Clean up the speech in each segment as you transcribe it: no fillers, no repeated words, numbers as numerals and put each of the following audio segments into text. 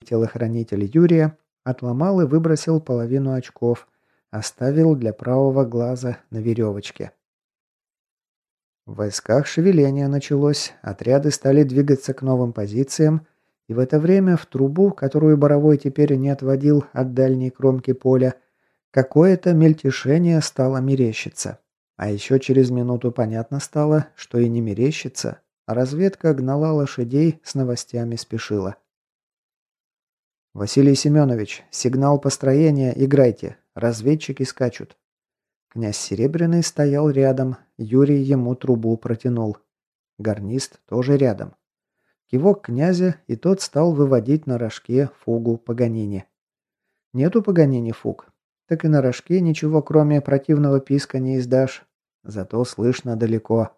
Телохранитель Юрия отломал и выбросил половину очков, оставил для правого глаза на веревочке. В войсках шевеление началось, отряды стали двигаться к новым позициям, и в это время в трубу, которую Боровой теперь не отводил от дальней кромки поля, какое-то мельтешение стало мерещиться. А еще через минуту понятно стало, что и не мерещится, а разведка гнала лошадей, с новостями спешила. «Василий Семенович, сигнал построения, играйте. Разведчики скачут». Князь Серебряный стоял рядом, Юрий ему трубу протянул. Гарнист тоже рядом. Кивок князя, и тот стал выводить на рожке фугу Паганини. Нету Паганини фуг, так и на рожке ничего кроме противного писка не издашь. Зато слышно далеко.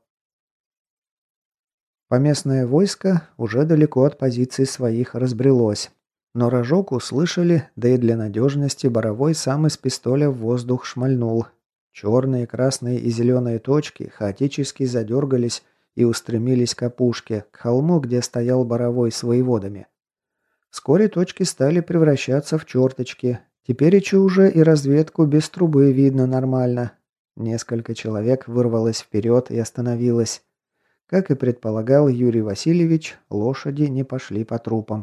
Поместное войско уже далеко от позиций своих разбрелось. Но рожок услышали, да и для надежности Боровой сам из пистоля в воздух шмальнул. Черные, красные и зеленые точки хаотически задергались и устремились к опушке, к холму, где стоял Боровой с воеводами. Вскоре точки стали превращаться в черточки. Тепереча уже и разведку без трубы видно нормально. Несколько человек вырвалось вперед и остановилось. Как и предполагал Юрий Васильевич, лошади не пошли по трупам.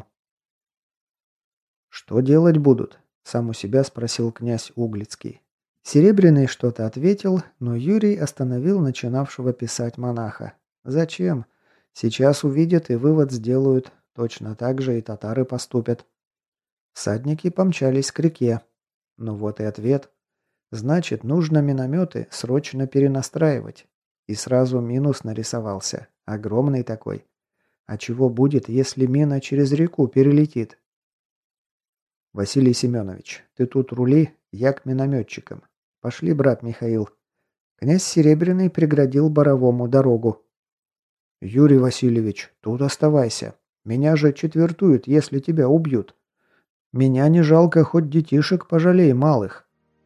«Что делать будут?» – сам у себя спросил князь Углицкий. Серебряный что-то ответил, но Юрий остановил начинавшего писать монаха. «Зачем? Сейчас увидят и вывод сделают. Точно так же и татары поступят». Всадники помчались к реке. Ну вот и ответ. Значит, нужно минометы срочно перенастраивать. И сразу минус нарисовался. Огромный такой. А чего будет, если мина через реку перелетит? «Василий Семенович, ты тут рули, я к минометчикам. Пошли, брат Михаил». Князь Серебряный преградил Боровому дорогу. «Юрий Васильевич, тут оставайся. Меня же четвертуют, если тебя убьют. Меня не жалко, хоть детишек пожалей малых».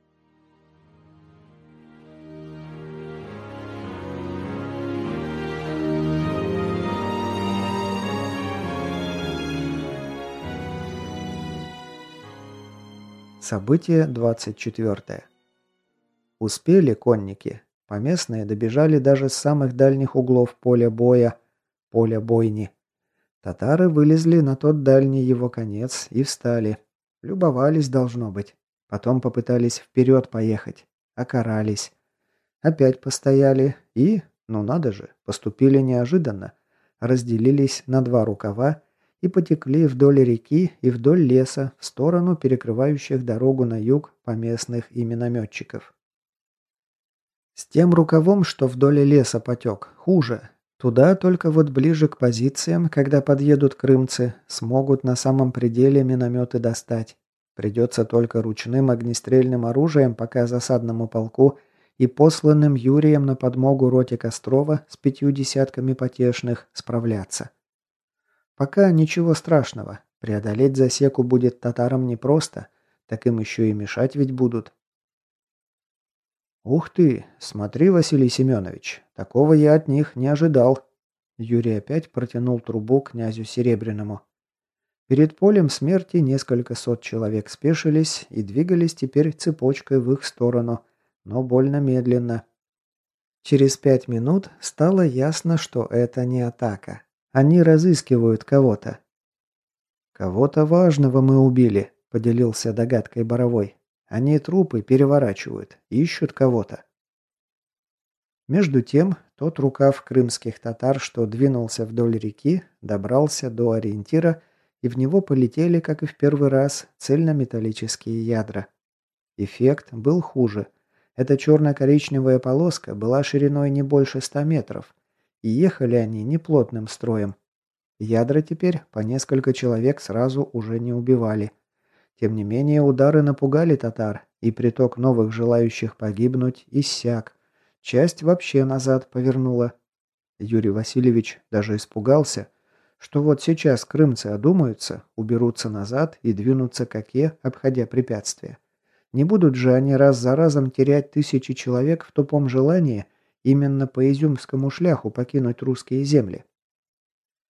Событие 24. Успели конники. Поместные добежали даже с самых дальних углов поля боя, поля бойни. Татары вылезли на тот дальний его конец и встали. Любовались, должно быть. Потом попытались вперед поехать. Окарались. Опять постояли и, ну надо же, поступили неожиданно. Разделились на два рукава и потекли вдоль реки и вдоль леса в сторону перекрывающих дорогу на юг поместных и минометчиков. С тем рукавом, что вдоль леса потек, хуже. Туда только вот ближе к позициям, когда подъедут крымцы, смогут на самом пределе минометы достать. Придется только ручным огнестрельным оружием пока засадному полку и посланным Юрием на подмогу роте Кострова с 5 десятками потешных справляться. Пока ничего страшного. Преодолеть засеку будет татарам непросто, так им еще и мешать ведь будут. «Ух ты! Смотри, Василий Семенович, такого я от них не ожидал!» Юрий опять протянул трубу князю Серебряному. Перед полем смерти несколько сот человек спешились и двигались теперь цепочкой в их сторону, но больно медленно. Через 5 минут стало ясно, что это не атака. Они разыскивают кого-то. «Кого-то важного мы убили», — поделился догадкой Боровой. «Они трупы переворачивают, ищут кого-то». Между тем, тот рукав крымских татар, что двинулся вдоль реки, добрался до ориентира, и в него полетели, как и в первый раз, цельнометаллические ядра. Эффект был хуже. Эта черно-коричневая полоска была шириной не больше 100 метров, и ехали они неплотным строем. Ядра теперь по несколько человек сразу уже не убивали. Тем не менее удары напугали татар, и приток новых желающих погибнуть иссяк. Часть вообще назад повернула. Юрий Васильевич даже испугался, что вот сейчас крымцы одумаются, уберутся назад и двинутся к оке, обходя препятствия. Не будут же они раз за разом терять тысячи человек в тупом желании именно по изюмскому шляху покинуть русские земли.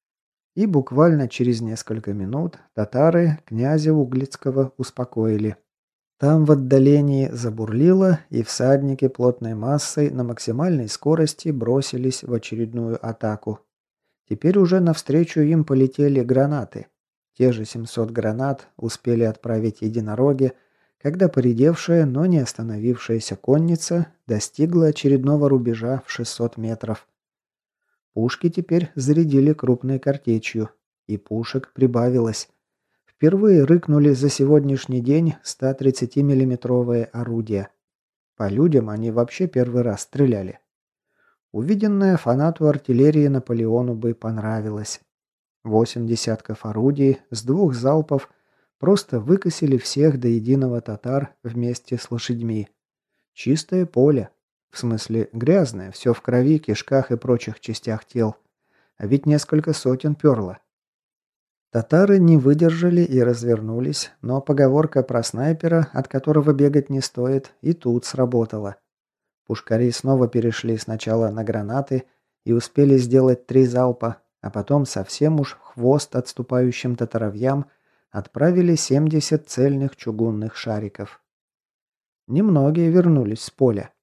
И буквально через несколько минут татары князя Углицкого успокоили. Там в отдалении забурлило, и всадники плотной массой на максимальной скорости бросились в очередную атаку. Теперь уже навстречу им полетели гранаты. Те же 700 гранат успели отправить единороги, когда поредевшая, но не остановившаяся конница достигла очередного рубежа в 600 метров. Пушки теперь зарядили крупной картечью, и пушек прибавилось. Впервые рыкнули за сегодняшний день 130-миллиметровые орудия. По людям они вообще первый раз стреляли. Увиденное фанату артиллерии Наполеону бы понравилось. 8 десятков орудий с 2 залпов просто выкосили всех до единого татар вместе с лошадьми. Чистое поле. В смысле грязное, все в крови, кишках и прочих частях тел. А ведь несколько сотен перло. Татары не выдержали и развернулись, но поговорка про снайпера, от которого бегать не стоит, и тут сработала. Пушкари снова перешли сначала на гранаты и успели сделать 3 залпа, а потом совсем уж в хвост отступающим татаровьям отправили 70 цельных чугунных шариков. Немногие вернулись с поля.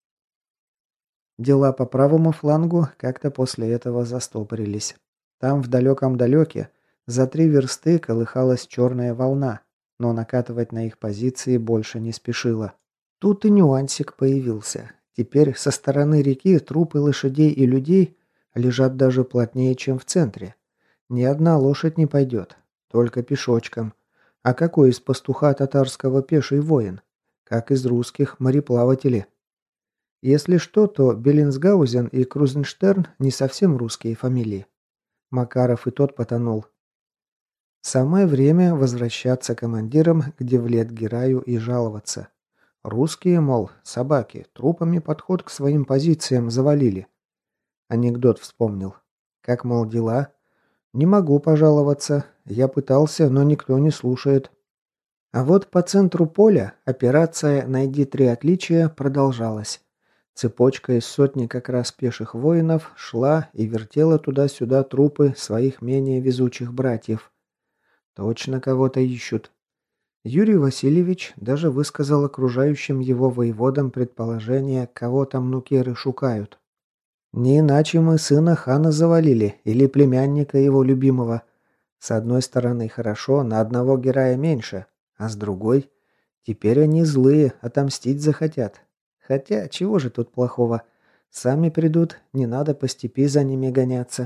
Дела по правому флангу как-то после этого застопорились. Там в далеком-далеке за 3 версты колыхалась черная волна, но накатывать на их позиции больше не спешила. Тут и нюансик появился. Теперь со стороны реки трупы лошадей и людей лежат даже плотнее, чем в центре. Ни одна лошадь не пойдет, только пешочком. А какой из пастуха татарского пеший воин? Как из русских мореплаватели. Если что, то Беллинсгаузен и Крузенштерн не совсем русские фамилии. Макаров и тот потонул. Самое время возвращаться командирам к Девлет-Гераю и жаловаться. Русские, мол, собаки, трупами подход к своим позициям завалили. Анекдот вспомнил. Как, мол, дела? Не могу пожаловаться. Я пытался, но никто не слушает. А вот по центру поля операция «Найди 3 отличия» продолжалась. Цепочка из сотни как раз пеших воинов шла и вертела туда-сюда трупы своих менее везучих братьев. Точно кого-то ищут. Юрий Васильевич даже высказал окружающим его воеводам предположение, кого там нукеры шукают. Не иначе мы сына хана завалили или племянника его любимого. С одной стороны хорошо, на одного героя меньше, а с другой теперь они злые, отомстить захотят. Хотя, чего же тут плохого? Сами придут, не надо по степи за ними гоняться.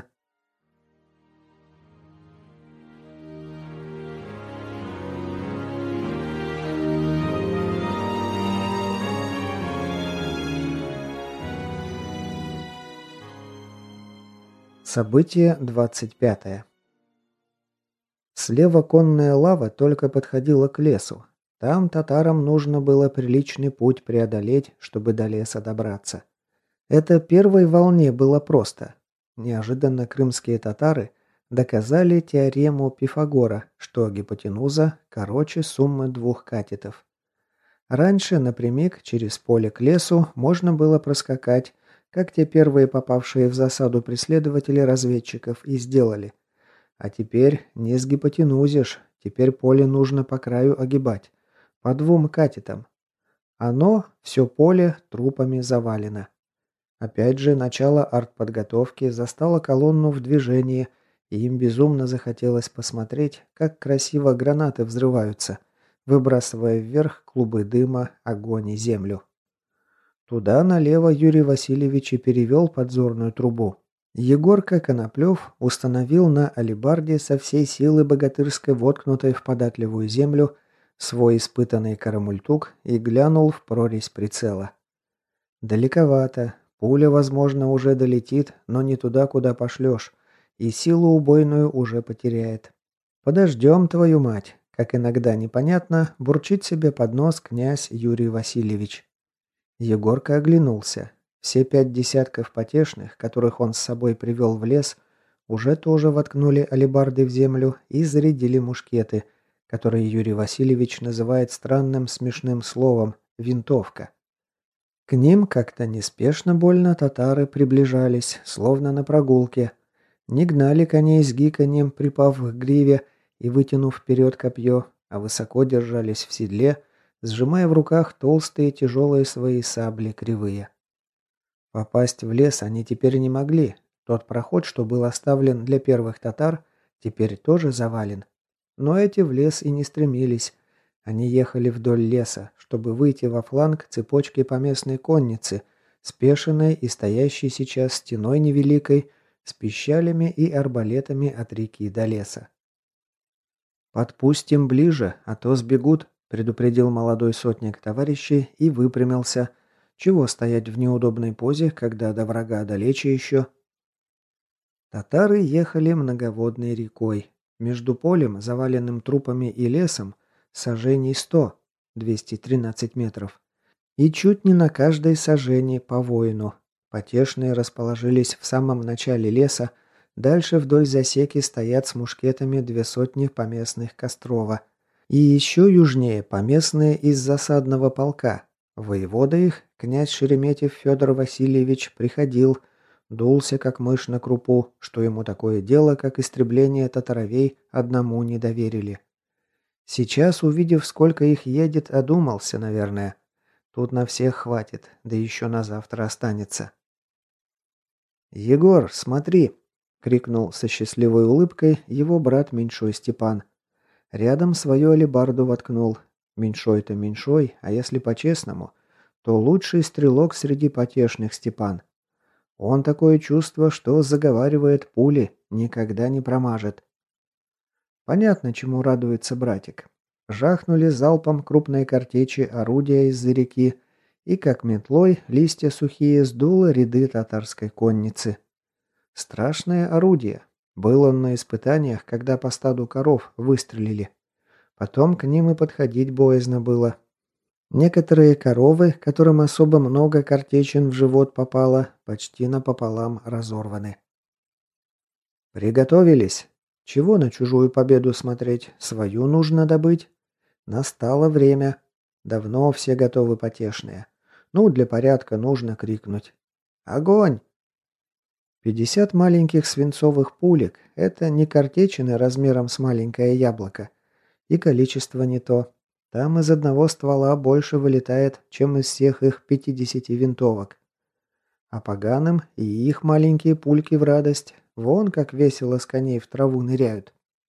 Событие 25. Слева конная лава только подходила к лесу. Там татарам нужно было приличный путь преодолеть, чтобы до леса добраться. Это первой волне было просто. Неожиданно крымские татары доказали теорему Пифагора, что гипотенуза короче суммы 2 катетов. Раньше напрямик через поле к лесу можно было проскакать, как те первые попавшие в засаду преследователи разведчиков и сделали. А теперь не сгипотенузишь, теперь поле нужно по краю огибать. По 2 катетам. Оно, все поле, трупами завалено. Опять же, начало артподготовки застало колонну в движении, и им безумно захотелось посмотреть, как красиво гранаты взрываются, выбрасывая вверх клубы дыма, огонь и землю. Туда налево Юрий Васильевич и перевел подзорную трубу. Егорка Коноплев установил на алебарде со всей силы богатырской воткнутой в податливую землю свой испытанный карамультук и глянул в прорезь прицела. Далековато. Пуля, возможно, уже долетит, но не туда, куда пошлешь, и силу убойную уже потеряет. «Подождем, твою мать», как иногда непонятно, бурчит себе под нос князь Юрий Васильевич. Егорка оглянулся. Все 5 десятков потешных, которых он с собой привел в лес, уже тоже воткнули алебарды в землю и зарядили мушкеты, которые Юрий Васильевич называет странным смешным словом «винтовка». К ним как-то неспешно больно татары приближались, словно на прогулке. Не гнали коней с гиканьем, припав к гриве и вытянув вперед копье, а высоко держались в седле, сжимая в руках толстые тяжелые свои сабли кривые. Попасть в лес они теперь не могли. Тот проход, что был оставлен для первых татар, теперь тоже завален. Но эти в лес и не стремились. Они ехали вдоль леса, чтобы выйти во фланг цепочки поместной конницы, спешенной и стоящей сейчас стеной невеликой, с пищалями и арбалетами от реки до леса. «Подпустим ближе, а то сбегут», — предупредил молодой сотник товарищей и выпрямился. «Чего стоять в неудобной позе, когда до врага далече еще?» Татары ехали многоводной рекой. Между полем, заваленным трупами, и лесом, сажений 100, 213 метров. И чуть не на каждой сажени по воину. Потешные расположились в самом начале леса, дальше вдоль засеки стоят с мушкетами 200 поместных Кострова. И еще южнее поместные из засадного полка. Воевода их, князь Шереметьев Федор Васильевич, приходил, дулся как мышь на крупу, что ему такое дело, как истребление татаровей, одному не доверили. Сейчас, увидев, сколько их едет, одумался, наверное. Тут на всех хватит, да еще на завтра останется. «Егор, смотри!» — крикнул со счастливой улыбкой его брат меньшой Степан. Рядом свою алебарду воткнул. Меньшой-то меньшой, а если по-честному, то лучший стрелок среди потешных Степан. Он такое чувство, что заговаривает пули, никогда не промажет. Понятно, чему радуется братик. Жахнули залпом крупной картечи орудия из-за реки, и как метлой листья сухие сдуло ряды татарской конницы. Страшное орудие. Был он на испытаниях, когда по стаду коров выстрелили. Потом к ним и подходить боязно было. Некоторые коровы, которым особо много картечин в живот попало, почти напополам разорваны. «Приготовились. Чего на чужую победу смотреть? Свою нужно добыть. Настало время. Давно все готовы потешные. Ну, для порядка нужно крикнуть. Огонь!» 50 маленьких свинцовых пулек – это не картечины размером с маленькое яблоко. И количество не то. Там из одного ствола больше вылетает, чем из всех их 50 винтовок. А поганым и их маленькие пульки в радость. Вон как весело с коней в траву ныряют.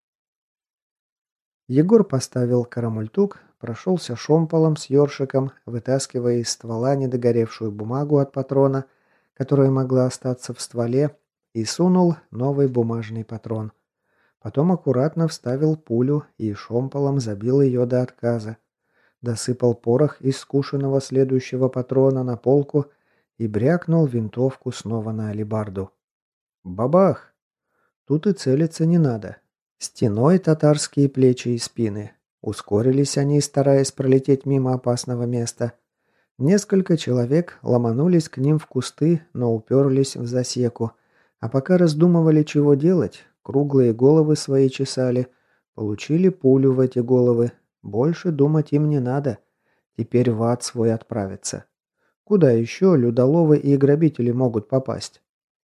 Егор поставил карамультук, прошелся шомполом с ёршиком, вытаскивая из ствола недогоревшую бумагу от патрона, которая могла остаться в стволе, и сунул новый бумажный патрон. Потом аккуратно вставил пулю и шомполом забил ее до отказа. Досыпал порох из скушенного следующего патрона на полку и брякнул винтовку снова на алебарду. Бабах! Тут и целиться не надо. Стеной татарские плечи и спины. Ускорились они, стараясь пролететь мимо опасного места. Несколько человек ломанулись к ним в кусты, но уперлись в засеку. А пока раздумывали, чего делать, круглые головы свои чесали, получили пулю в эти головы. Больше думать им не надо. Теперь в ад свой отправиться. Куда еще людоловы и грабители могут попасть?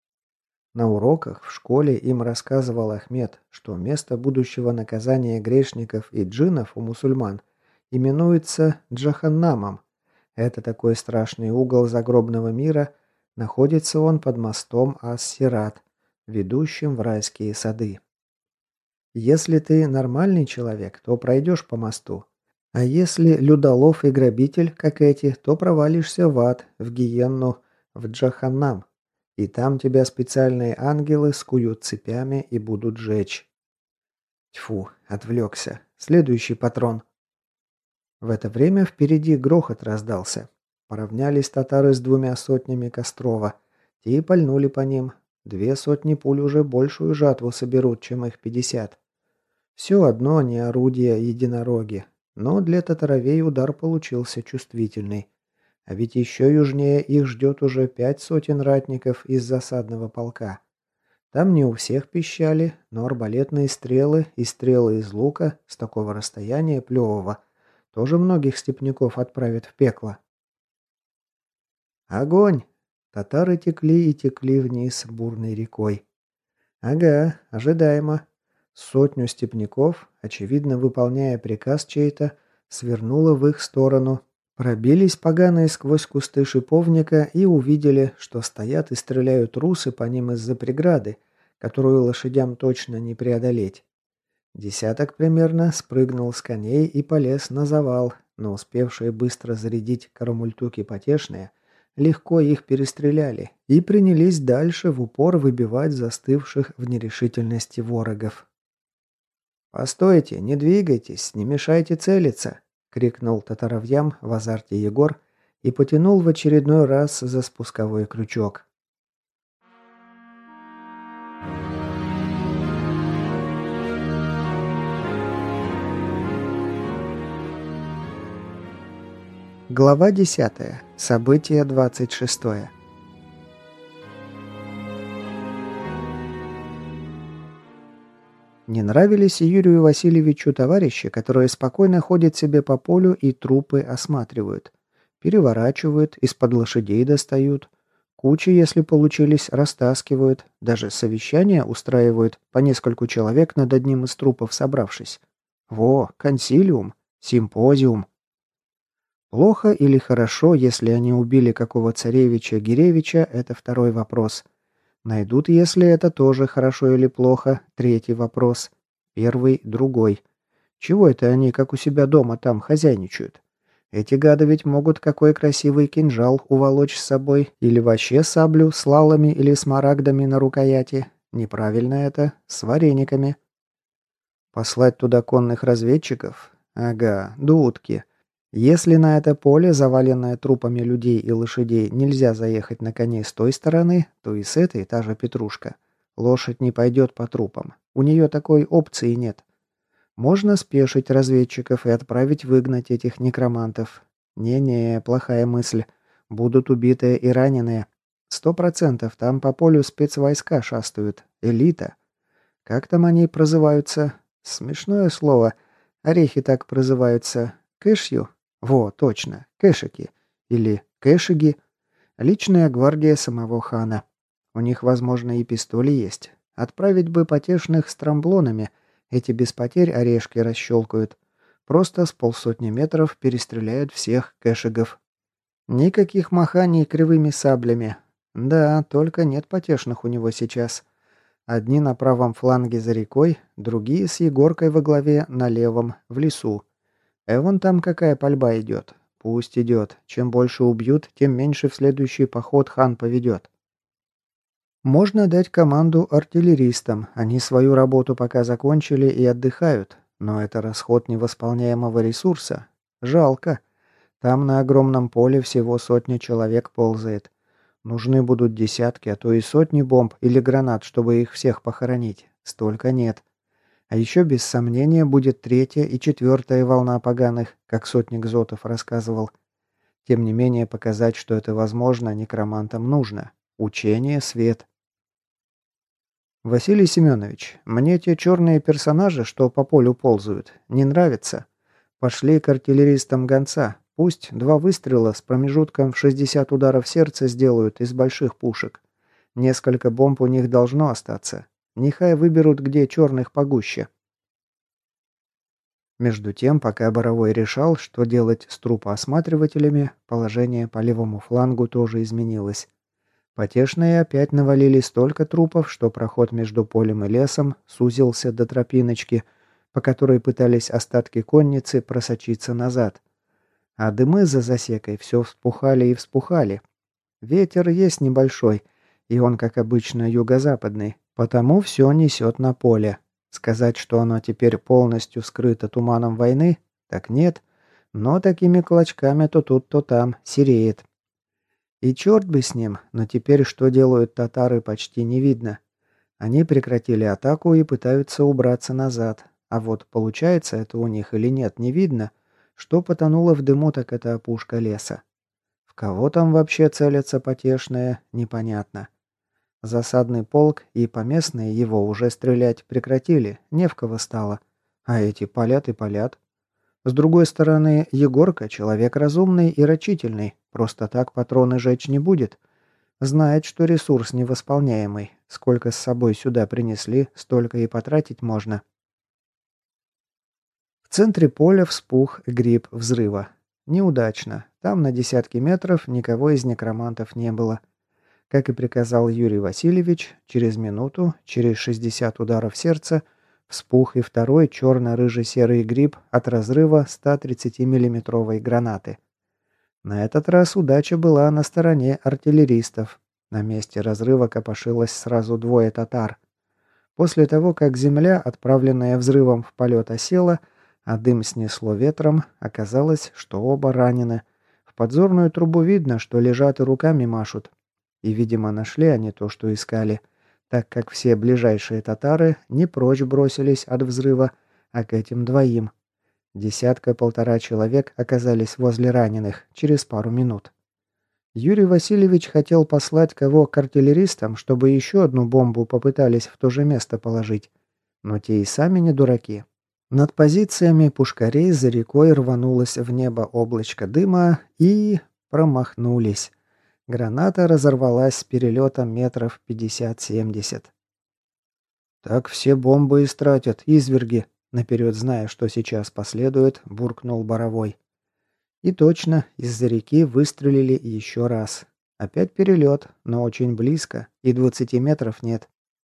На уроках в школе им рассказывал Ахмед, что место будущего наказания грешников и джиннов у мусульман именуется Джаханнамом. Это такой страшный угол загробного мира, находится он под мостом Ас-Сират, ведущим в райские сады. Если ты нормальный человек, то пройдешь по мосту. А если людолов и грабитель, как эти, то провалишься в ад, в гиенну, в Джаханнам. И там тебя специальные ангелы скуют цепями и будут жечь. Тьфу, отвлекся. Следующий патрон. В это время впереди грохот раздался. Поравнялись татары с 2 сотнями Кострова. Те и пальнули по ним. 2 сотни пуль уже большую жатву соберут, чем их 50. Все одно не орудия единороги. Но для татаровей удар получился чувствительный. А ведь еще южнее их ждет уже 5 сотен ратников из засадного полка. Там не у всех пищали, но арбалетные стрелы и стрелы из лука с такого расстояния плевого тоже многих степняков отправят в пекло. Огонь! Татары текли и текли вниз бурной рекой. Ага, ожидаемо. Сотню степняков, очевидно выполняя приказ чей-то, свернуло в их сторону. Пробились поганые сквозь кусты шиповника и увидели, что стоят и стреляют русы по ним из-за преграды, которую лошадям точно не преодолеть. Десяток примерно спрыгнул с коней и полез на завал, но успевшие быстро зарядить карамультуки потешные, легко их перестреляли и принялись дальше в упор выбивать застывших в нерешительности ворогов. «Постойте, не двигайтесь, не мешайте целиться!» — крикнул татаровьям в азарте Егор и потянул в очередной раз за спусковой крючок. Глава 10. Событие 26. Не нравились Юрию Васильевичу товарищи, которые спокойно ходят себе по полю и трупы осматривают. Переворачивают, из-под лошадей достают. Кучи, если получились, растаскивают. Даже совещания устраивают по нескольку человек над одним из трупов собравшись. Во, консилиум, симпозиум. Плохо или хорошо, если они убили какого царевича-гиревича, это второй вопрос. Найдут, если это тоже хорошо или плохо, третий вопрос. Первый, другой. Чего это они, как у себя дома, там хозяйничают? Эти гады ведь могут какой красивый кинжал уволочь с собой, или вообще саблю с лалами или смарагдами на рукояти. Неправильно это, с варениками. Послать туда конных разведчиков? Ага, дудки. Если на это поле, заваленное трупами людей и лошадей, нельзя заехать на коне с той стороны, то и с этой та же петрушка. Лошадь не пойдет по трупам. У нее такой опции нет. Можно спешить разведчиков и отправить выгнать этих некромантов. Не-не, плохая мысль. Будут убитые и раненые. 100% там по полю спецвойска шастают. Элита. Как там они прозываются? Смешное слово. Орехи так прозываются. Кэшью? Во, точно. Кэшики. Или кэшиги. Личная гвардия самого хана. У них, возможно, и пистоли есть. Отправить бы потешных с тромблонами. Эти без потерь орешки расщелкают. Просто с полсотни метров перестреляют всех кэшигов. Никаких маханий кривыми саблями. Да, только нет потешных у него сейчас. Одни на правом фланге за рекой, другие с Егоркой во главе на левом, в лесу. Вон там какая пальба идет. Пусть идет. Чем больше убьют, тем меньше в следующий поход хан поведет. Можно дать команду артиллеристам. Они свою работу пока закончили и отдыхают. Но это расход невосполняемого ресурса. Жалко. Там на огромном поле всего сотня человек ползает. Нужны будут десятки, а то и сотни бомб или гранат, чтобы их всех похоронить. Столько нет. А еще без сомнения будет третья и четвертая волна поганых, как сотник Зотов рассказывал. Тем не менее, показать, что это возможно, некромантам нужно. Учение, свет. Василий Семенович, мне те черные персонажи, что по полю ползают, не нравятся. Пошли к артиллеристам гонца. Пусть 2 выстрела с промежутком в 60 ударов сердца сделают из больших пушек. Несколько бомб у них должно остаться. Нехай выберут, где черных погуще. Между тем, пока Боровой решал, что делать с трупоосматривателями, положение по левому флангу тоже изменилось. Потешные опять навалили столько трупов, что проход между полем и лесом сузился до тропиночки, по которой пытались остатки конницы просочиться назад. А дымы за засекой все вспухали и вспухали. Ветер есть небольшой, и он, как обычно, юго-западный, потому все несет на поле. Сказать, что оно теперь полностью скрыто туманом войны, так нет, но такими клочками то тут, то там сереет. И черт бы с ним, но теперь что делают татары, почти не видно. Они прекратили атаку и пытаются убраться назад, а вот получается это у них или нет, не видно. Что потонуло в дыму, так это опушка леса. В кого там вообще целятся потешные, непонятно. Засадный полк и поместные его уже стрелять прекратили, не в кого стало. А эти палят и палят. С другой стороны, Егорка человек разумный и рачительный, просто так патроны жечь не будет. Знает, что ресурс невосполняемый, Сколько с собой сюда принесли, столько и потратить можно. В центре поля вспух гриб взрыва. Неудачно. Там на десятки метров никого из некромантов не было. Как и приказал Юрий Васильевич, через минуту, через 60 ударов сердца, вспух и второй черно-рыже-серый гриб от разрыва 130 миллиметровой гранаты. На этот раз удача была на стороне артиллеристов. На месте разрыва копошилось сразу двое татар. После того, как земля, отправленная взрывом в полет, осела, а дым снесло ветром, оказалось, что оба ранены. В подзорную трубу видно, что лежат и руками машут. И, видимо, нашли они то, что искали, так как все ближайшие татары не прочь бросились от взрыва, а к этим двоим. Десятка-полтора человек оказались возле раненых через пару минут. Юрий Васильевич хотел послать кого к артиллеристам, чтобы еще одну бомбу попытались в то же место положить. Но те и сами не дураки. Над позициями пушкарей за рекой рванулось в небо облачко дыма и... промахнулись. Граната разорвалась с перелетом метров 50-70. «Так все бомбы истратят, изверги», наперед зная, что сейчас последует, буркнул Боровой. И точно, из-за реки выстрелили еще раз. Опять перелет, но очень близко, и 20 метров нет.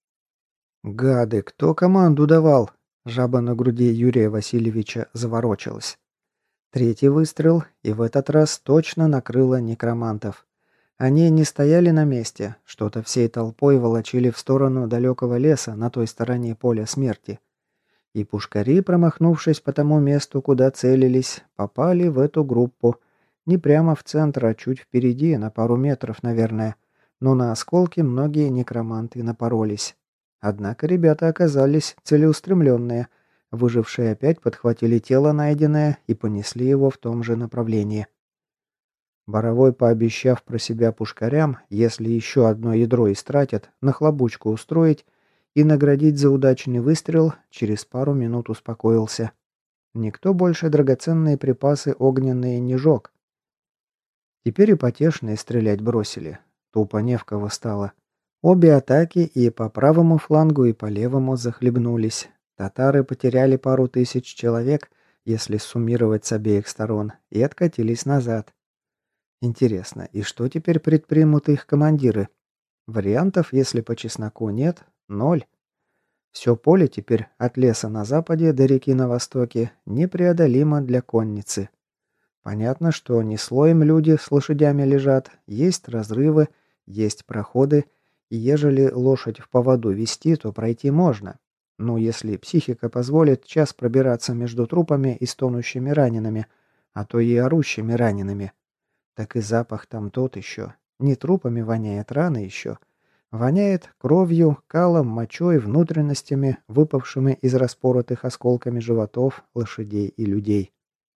«Гады, кто команду давал?» Жаба на груди Юрия Васильевича заворочилась. Третий выстрел, и в этот раз точно накрыло некромантов. Они не стояли на месте, что-то всей толпой волочили в сторону далекого леса на той стороне поля смерти. И пушкари, промахнувшись по тому месту, куда целились, попали в эту группу. Не прямо в центр, а чуть впереди, на пару метров, наверное. Но на осколки многие некроманты напоролись. Однако ребята оказались целеустремленные. Выжившие опять подхватили тело найденное и понесли его в том же направлении. Боровой, пообещав про себя пушкарям, если еще одно ядро истратят, нахлобучку устроить и наградить за удачный выстрел, через пару минут успокоился. Никто больше драгоценные припасы огненные не жег. Теперь и потешные стрелять бросили. Тупо не в кого стало. Обе атаки и по правому флангу, и по левому захлебнулись. Татары потеряли пару тысяч человек, если суммировать с обеих сторон, и откатились назад. Интересно, и что теперь предпримут их командиры? Вариантов, если по чесноку, нет, ноль. Все поле теперь от леса на западе до реки на востоке непреодолимо для конницы. Понятно, что не слоем люди с лошадями лежат, есть разрывы, есть проходы, и ежели лошадь в поводу вести, то пройти можно. Ну, если психика позволит час пробираться между трупами и стонущими ранеными, а то и орущими ранеными. Так и запах там тот еще. Не трупами воняет, рано еще. Воняет кровью, калом, мочой, внутренностями, выпавшими из распоротых осколками животов лошадей и людей.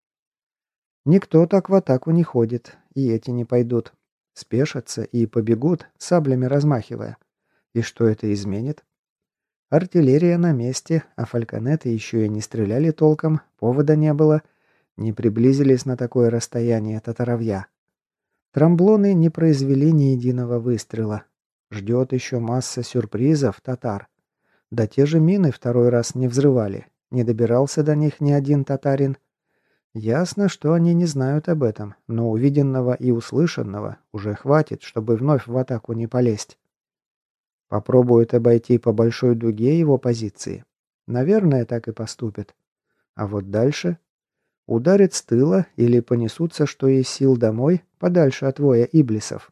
Никто так в атаку не ходит, и эти не пойдут. Спешатся и побегут, саблями размахивая. И что это изменит? Артиллерия на месте, а фальконеты еще и не стреляли толком, повода не было, не приблизились на такое расстояние татаровья. Трамблоны не произвели ни единого выстрела. Ждет еще масса сюрпризов татар. Да те же мины второй раз не взрывали. Не добирался до них ни один татарин. Ясно, что они не знают об этом, но увиденного и услышанного уже хватит, чтобы вновь в атаку не полезть. Попробуют обойти по большой дуге его позиции. Наверное, так и поступят. А вот дальше... Ударят с тыла или понесутся, что есть сил, домой, подальше от воя иблисов.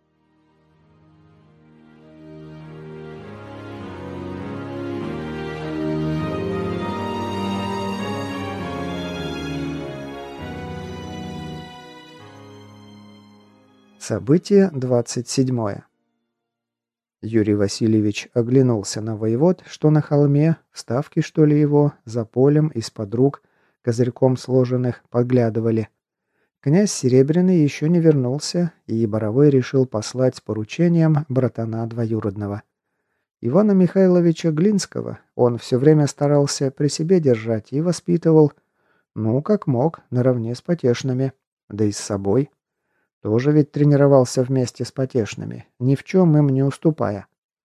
Событие 27. Юрий Васильевич оглянулся на воевод, что на холме, вставки, что ли, его, за полем, из-под рук, козырьком сложенных, подглядывали. Князь Серебряный еще не вернулся, и Боровой решил послать с поручением братана двоюродного. Ивана Михайловича Глинского он все время старался при себе держать и воспитывал, ну, как мог, наравне с потешными, да и с собой. Тоже ведь тренировался вместе с потешными, ни в чем им не уступая.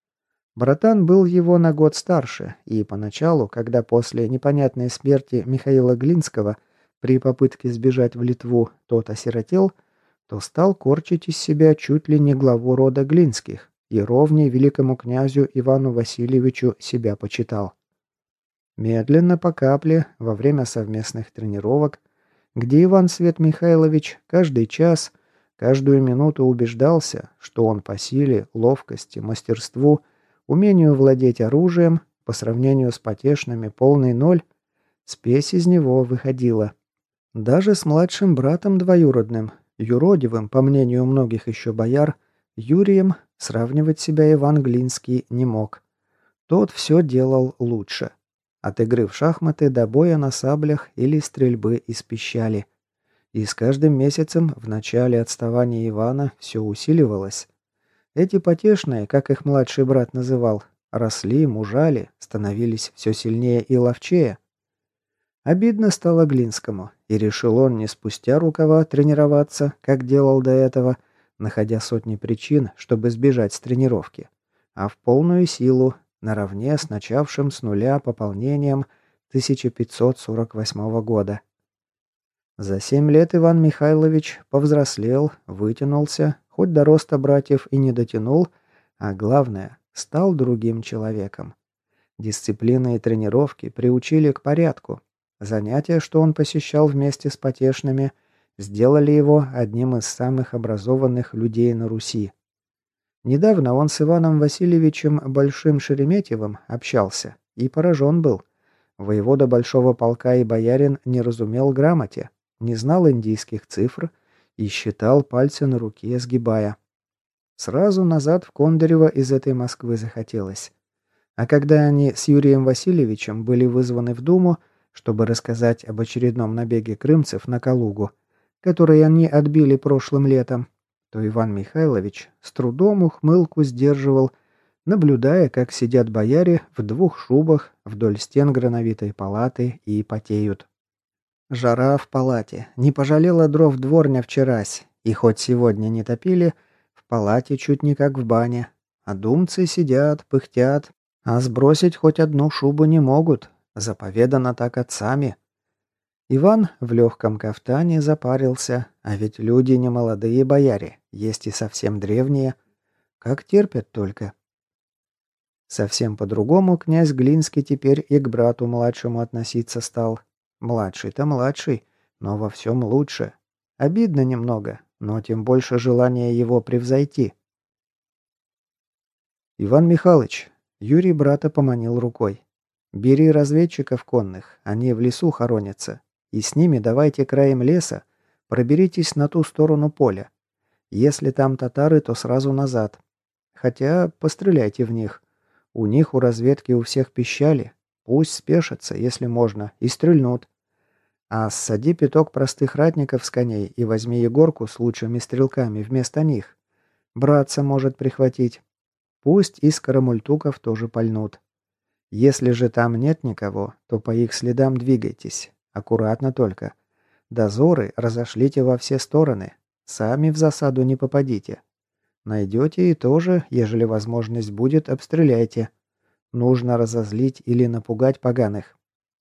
Братан был его на год старше, и поначалу, когда после непонятной смерти Михаила Глинского при попытке сбежать в Литву тот осиротел, то стал корчить из себя чуть ли не главу рода Глинских и ровней великому князю Ивану Васильевичу себя почитал. Медленно, по капле, во время совместных тренировок, где Иван Свет Михайлович каждый час, каждую минуту убеждался, что он по силе, ловкости, мастерству, умению владеть оружием, по сравнению с потешными полный ноль, спесь из него выходила. Даже с младшим братом двоюродным, юродивым, по мнению многих еще бояр, Юрием, сравнивать себя Иван Глинский не мог. Тот все делал лучше. От игры в шахматы до боя на саблях или стрельбы из пищали. И с каждым месяцем в начале отставание Ивана все усиливалось. Эти потешные, как их младший брат называл, росли, мужали, становились все сильнее и ловчее. Обидно стало Глинскому, и решил он не спустя рукава тренироваться, как делал до этого, находя сотни причин, чтобы сбежать с тренировки, а в полную силу, наравне с начавшим с нуля пополнением 1548 года. За 7 лет Иван Михайлович повзрослел, вытянулся, хоть до роста братьев и не дотянул, а главное, стал другим человеком. Дисциплина и тренировки приучили к порядку. Занятия, что он посещал вместе с потешными, сделали его одним из самых образованных людей на Руси. Недавно он с Иваном Васильевичем Большим Шереметьевым общался и поражен был. Воевода Большого полка и боярин не разумел грамоте, не знал индийских цифр и считал пальцы на руке, сгибая. Сразу назад в Кондарево из этой Москвы захотелось. А когда они с Юрием Васильевичем были вызваны в Думу, чтобы рассказать об очередном набеге крымцев на Калугу, который они отбили прошлым летом, то Иван Михайлович с трудом ухмылку сдерживал, наблюдая, как сидят бояре в 2 шубах вдоль стен грановитой палаты и потеют. Жара в палате. Не пожалела дров дворня вчерась, и хоть сегодня не топили, в палате чуть не как в бане. А думцы сидят, пыхтят, а сбросить хоть одну шубу не могут. Заповедано так отцами. Иван в легком кафтане запарился, а ведь люди не молодые бояре, есть и совсем древние. Как терпят только. Совсем по-другому князь Глинский теперь и к брату младшему относиться стал. Младший-то младший, но во всем лучше. Обидно немного, но тем больше желания его превзойти. «Иван Михайлович», — Юрий брата поманил рукой, — «бери разведчиков конных, они в лесу хоронятся, и с ними давайте краем леса, проберитесь на ту сторону поля. Если там татары, то сразу назад. Хотя постреляйте в них. У них у разведки у всех пищали. Пусть спешатся, если можно, и стрельнут. А ссади пяток простых ратников с коней и возьми Егорку с лучшими стрелками вместо них. Братца может прихватить. Пусть и скоромультуков тоже пальнут. Если же там нет никого, то по их следам двигайтесь. Аккуратно только. Дозоры разошлите во все стороны. Сами в засаду не попадите. Найдете и тоже, ежели возможность будет, обстреляйте. Нужно разозлить или напугать поганых.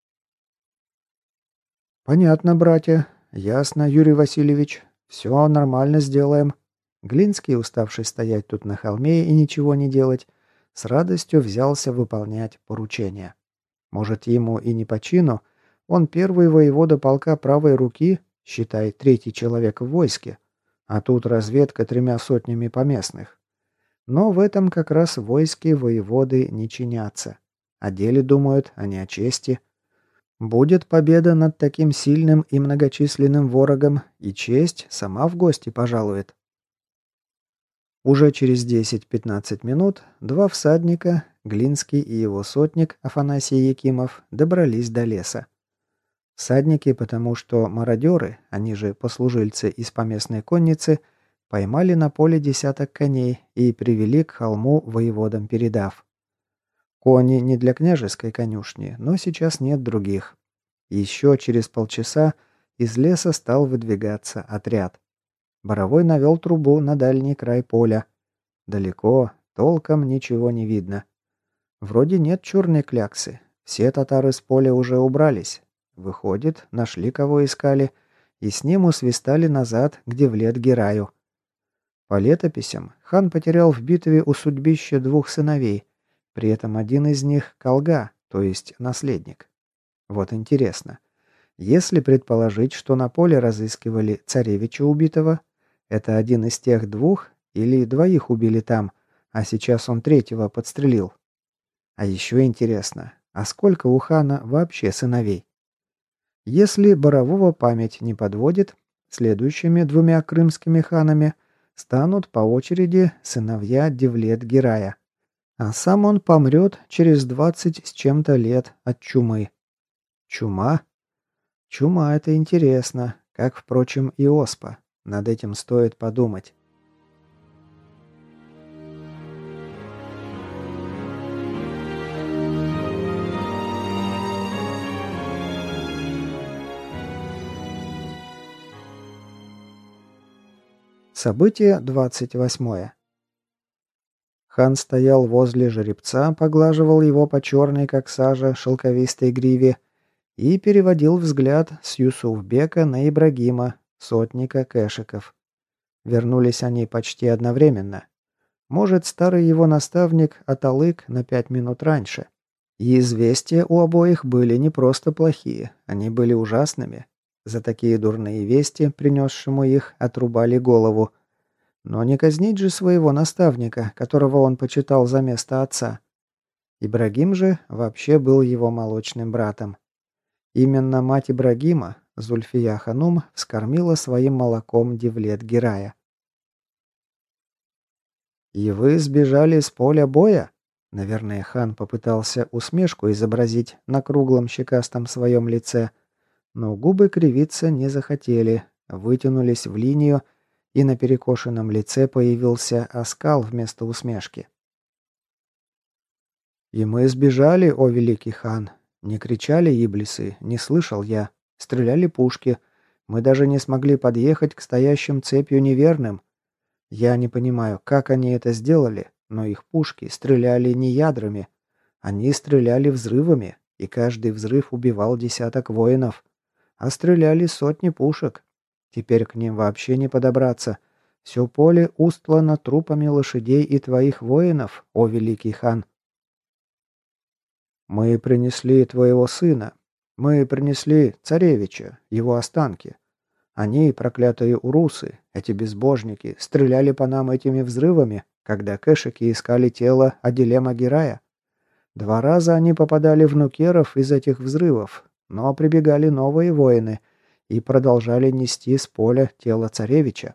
Понятно, братья. Ясно, Юрий Васильевич. Все нормально сделаем. Глинский, уставший стоять тут на холме и ничего не делать, с радостью взялся выполнять поручение. Может, ему и не по чину, он первый воевода полка правой руки, считай, 3-й человек в войске, а тут разведка 3 сотнями поместных. Но в этом как раз в войске воеводы не чинятся. О деле думают, а не о чести. Будет победа над таким сильным и многочисленным ворогом, и честь сама в гости пожалует. Уже через 10-15 минут 2 всадника, Глинский и его сотник Афанасий Якимов, добрались до леса. Всадники, потому что мародеры, они же послужильцы из поместной конницы, поймали на поле десяток коней и привели к холму воеводам передав. Кони не для княжеской конюшни, но сейчас нет других. Еще через полчаса из леса стал выдвигаться отряд. Боровой навел трубу на дальний край поля. Далеко, толком ничего не видно. Вроде нет черной кляксы. Все татары с поля уже убрались. Выходит, нашли кого искали, и с ним усвистали назад, где влет Гераю. По летописям, хан потерял в битве у судьбища двух сыновей, при этом один из них– Колга, то есть наследник. Вот интересно, если предположить, что на поле разыскивали царевича убитого, это один из тех двух или двоих убили там, а сейчас он третьего подстрелил. А еще интересно, а сколько у хана вообще сыновей? Если Борового память не подводит, следующими двумя крымскими ханами станут по очереди сыновья Девлет-Герая, а сам он помрет через 20 с чем-то лет от чумы. Чума? Чума– это интересно, как, впрочем, и оспа. Над этим стоит подумать. Событие 28. Хан стоял возле жеребца, поглаживал его по черной, как сажа, шелковистой гриве и переводил взгляд с Юсуфбека на Ибрагима, сотника кэшиков. Вернулись они почти одновременно. Может, старый его наставник Аталык на 5 минут раньше. И известия у обоих были не просто плохие, они были ужасными. За такие дурные вести, принесшему их, отрубали голову. Но не казнить же своего наставника, которого он почитал за место отца. Ибрагим же вообще был его молочным братом. Именно мать Ибрагима, Зульфия Ханум, вскормила своим молоком Девлет-Герая. «И вы сбежали с поля боя?» Наверное, хан попытался усмешку изобразить на круглом щекастом своем лице, но губы кривиться не захотели, вытянулись в линию, и на перекошенном лице появился оскал вместо усмешки. «И мы сбежали, о великий хан. Не кричали иблисы, не слышал я. Стреляли пушки. Мы даже не смогли подъехать к стоящим цепью неверным. Я не понимаю, как они это сделали, но их пушки стреляли не ядрами. Они стреляли взрывами, и каждый взрыв убивал десяток воинов. А стреляли сотни пушек. Теперь к ним вообще не подобраться. Все поле устлано трупами лошадей и твоих воинов, о великий хан. Мы принесли твоего сына. Мы принесли царевича, его останки. Они, проклятые урусы, эти безбожники, стреляли по нам этими взрывами, когда кэшики искали тело Аделема Герая. 2 раза они попадали в нукеров из этих взрывов, но прибегали новые воины и продолжали нести с поля тело царевича.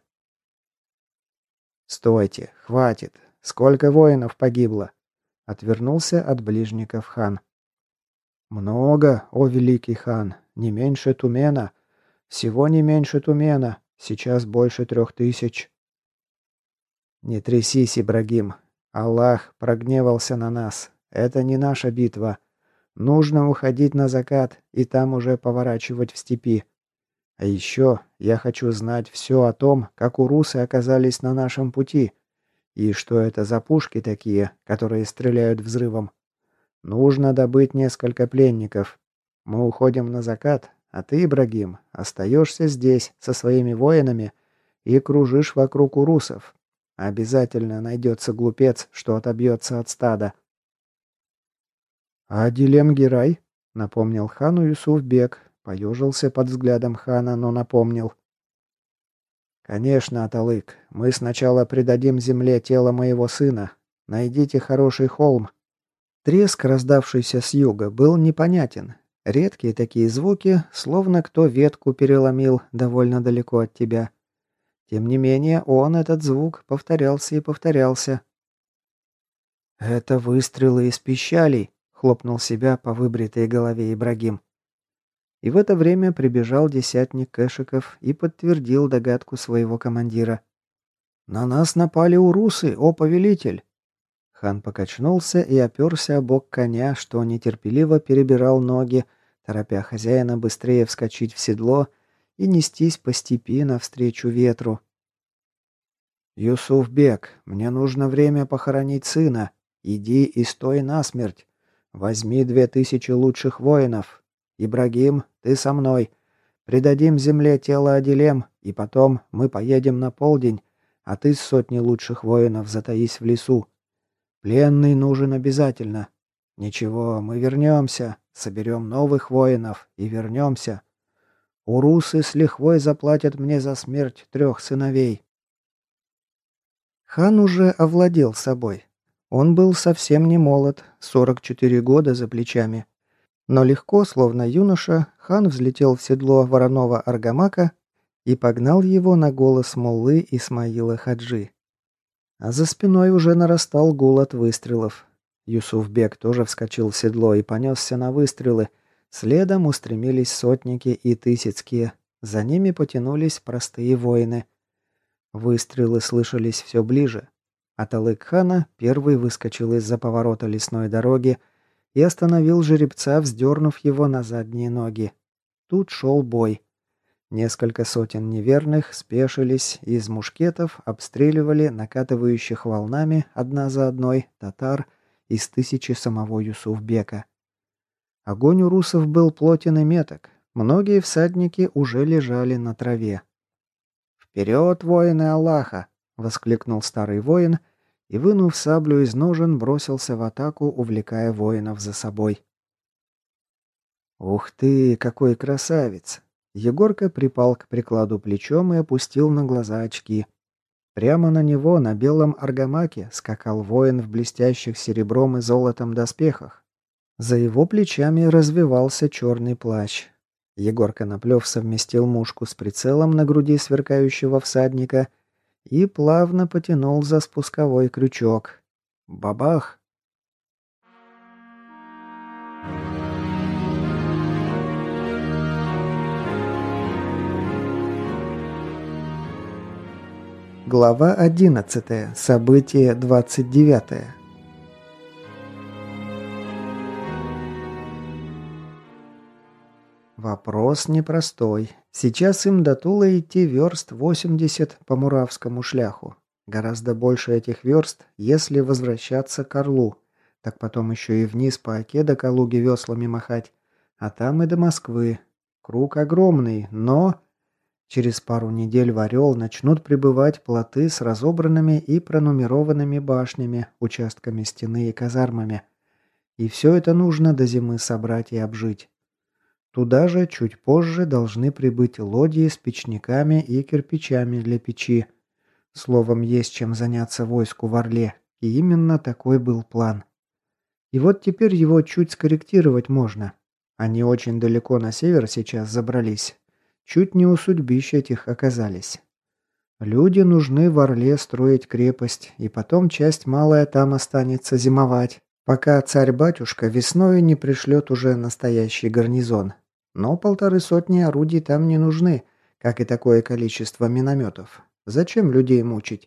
«Стойте, хватит. Сколько воинов погибло?» Отвернулся от ближников хан. «Много, о великий хан, не меньше Тумена. Всего не меньше Тумена, сейчас больше 3000. «Не трясись, Ибрагим. Аллах прогневался на нас. Это не наша битва. Нужно уходить на закат и там уже поворачивать в степи. А еще я хочу знать все о том, как урусы оказались на нашем пути, и что это за пушки такие, которые стреляют взрывом. Нужно добыть несколько пленников. Мы уходим на закат, а ты, Ибрагим, остаешься здесь со своими воинами и кружишь вокруг урусов. Обязательно найдется глупец, что отобьется от стада». «А Дилем Герай?» — напомнил хану Юсуфбек. Поежился под взглядом хана, но напомнил. «Конечно, Аталык, мы сначала предадим земле тело моего сына. Найдите хороший холм». Треск, раздавшийся с юга, был непонятен. Редкие такие звуки, словно кто ветку переломил довольно далеко от тебя. Тем не менее, этот звук, повторялся и повторялся. «Это выстрелы из пищалей», — хлопнул себя по выбритой голове Ибрагим. И в это время прибежал десятник кэшиков и подтвердил догадку своего командира. «На нас напали урусы, о повелитель!» Хан покачнулся и оперся о бок коня, что нетерпеливо перебирал ноги, торопя хозяина быстрее вскочить в седло и нестись по степи навстречу ветру. «Юсуфбек, мне нужно время похоронить сына», Иди и стой насмерть. Возьми 2000 лучших воинов. Ибрагим, ты со мной. Придадим земле тело Адилем, и потом мы поедем на полдень, а ты с сотней лучших воинов затаись в лесу. Пленный нужен обязательно. Ничего, мы вернемся, соберем новых воинов и вернемся. Урусы с лихвой заплатят мне за смерть 3 сыновей». Хан уже овладел собой. Он был совсем не молод, 44 года за плечами. Но легко, словно юноша, хан взлетел в седло вороного аргамака и погнал его на голос муллы Исмаила Хаджи. А за спиной уже нарастал гул от выстрелов. Юсуфбек тоже вскочил в седло и понесся на выстрелы. Следом устремились сотники и тысяцкие. За ними потянулись простые воины. Выстрелы слышались все ближе. Аталык-хана первый выскочил из-за поворота лесной дороги и остановил жеребца, вздернув его на задние ноги. Тут шел бой. Несколько сотен неверных спешились и из мушкетов обстреливали накатывающих волнами одна за одной татар из 1000 самого Юсуфбека. Огонь у русов был плотен и меток. Многие всадники уже лежали на траве. «Вперед, воины Аллаха!» — воскликнул старый воин и, вынув саблю из ножен, бросился в атаку, увлекая воинов за собой. «Ух ты, какой красавец!» Егорка припал к прикладу плечом и опустил на глаза очки. Прямо на него, на белом аргамаке, скакал воин в блестящих серебром и золотом доспехах. За его плечами развевался черный плащ. Егор Коноплев совместил мушку с прицелом на груди сверкающего всадника и плавно потянул за спусковой крючок. Бабах! Глава 11. Событие 29. Вопрос непростой. Сейчас им до Тула идти верст 80 по Муравскому шляху. Гораздо больше этих верст, если возвращаться к Орлу. Так потом еще и вниз по Оке до Калуги веслами махать. А там и до Москвы. Круг огромный, но... Через пару недель в Орел начнут прибывать плоты с разобранными и пронумерованными башнями, участками стены и казармами. И все это нужно до зимы собрать и обжить. Туда же чуть позже должны прибыть лодьи с печниками и кирпичами для печи. Словом, есть чем заняться войску в Орле, и именно такой был план. И вот теперь его чуть скорректировать можно. Они очень далеко на север сейчас забрались. Чуть не у судьбищ этих оказались. Люди нужны в Орле строить крепость, и потом часть малая там останется зимовать, пока царь-батюшка весною не пришлет уже настоящий гарнизон. Но 150 орудий там не нужны, как и такое количество минометов. Зачем людей мучить?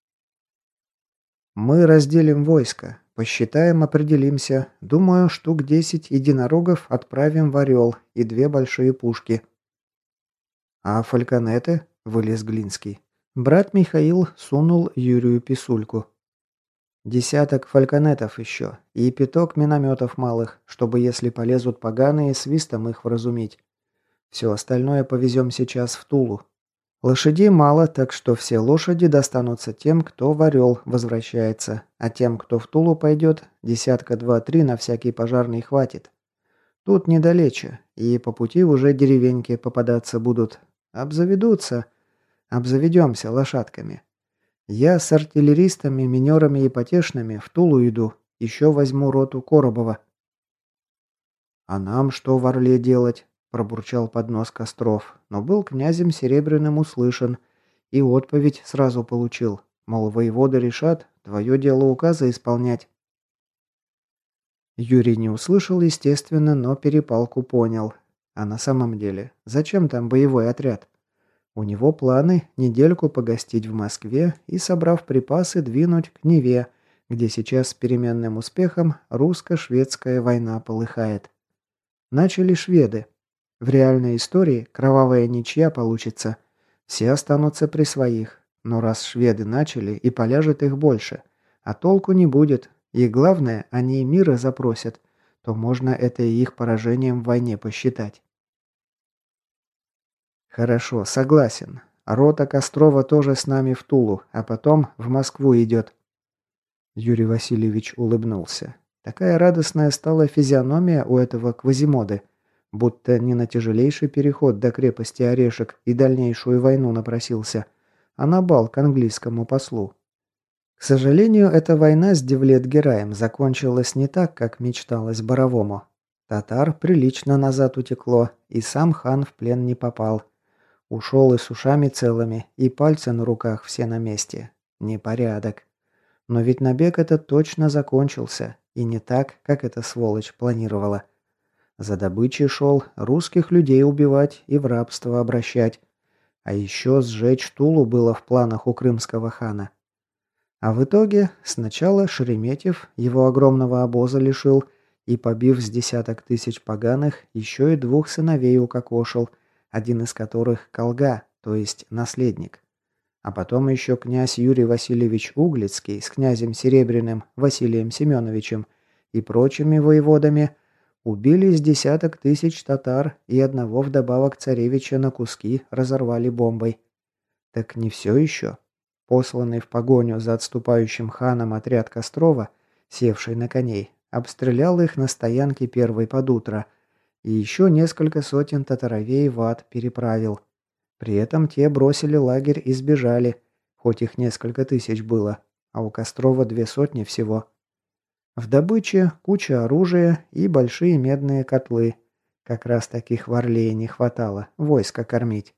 Мы разделим войско, посчитаем, определимся. Думаю, штук 10 единорогов отправим в Орел и 2 большие пушки. «А фальконеты?» – вылез Глинский. Брат Михаил сунул Юрию писульку. 10 фальконетов еще и 5 минометов малых, чтобы, если полезут поганые, свистом их вразумить. Все остальное повезем сейчас в Тулу. Лошадей мало, так что все лошади достанутся тем, кто в Орел возвращается, а тем, кто в Тулу пойдет, 2-3 на всякий пожарный хватит. Тут недалече, и по пути уже деревеньки попадаться будут. Обзаведутся. Обзаведемся лошадками. Я с артиллеристами, минерами и потешными в Тулу иду. Еще возьму роту Коробова. А нам что в Орле делать? Пробурчал под нос Костров, но был князем Серебряным услышан и отповедь сразу получил. Мол, воеводы решат, твое дело указа исполнять. Юрий не услышал, естественно, но перепалку понял. А на самом деле, зачем там боевой отряд? У него планы недельку погостить в Москве и, собрав припасы, двинуть к Неве, где сейчас с переменным успехом русско-шведская война полыхает. Начали шведы. В реальной истории кровавая ничья получится. Все останутся при своих. Но раз шведы начали, и поляжет их больше. А толку не будет. И главное, они мира запросят, то можно это и их поражением в войне посчитать. Хорошо, согласен. Рота Кострова тоже с нами в Тулу, а потом в Москву идет. Юрий Васильевич улыбнулся. Такая радостная стала физиономия у этого Квазимоды, будто не на тяжелейший переход до крепости Орешек и дальнейшую войну напросился, а на бал к английскому послу. К сожалению, эта война с Девлет-Гераем закончилась не так, как мечталось Боровому. Татар прилично назад утекло, и сам хан в плен не попал. Ушел и с ушами целыми, и пальцы на руках все на месте. Непорядок. Но ведь набег этот точно закончился, и не так, как эта сволочь планировала. За добычей шел русских людей убивать и в рабство обращать. А еще сжечь Тулу было в планах у крымского хана. А в итоге сначала Шереметьев его огромного обоза лишил и, побив с десяток тысяч поганых, еще и 2 сыновей укокошил, один из которых Колга, то есть наследник. А потом еще князь Юрий Васильевич Углицкий с князем Серебряным Василием Семеновичем и прочими воеводами убили с десяток тысяч татар и одного вдобавок царевича на куски разорвали бомбой. Так не все еще. Посланный в погоню за отступающим ханом отряд Кострова, севший на коней, обстрелял их на стоянке первой под утро, и еще несколько сотен татаровей в ад переправил. При этом те бросили лагерь и сбежали, хоть их несколько тысяч было, а у Кострова 200 всего. В добыче куча оружия и большие медные котлы. Как раз таких в Орле не хватало, войска кормить.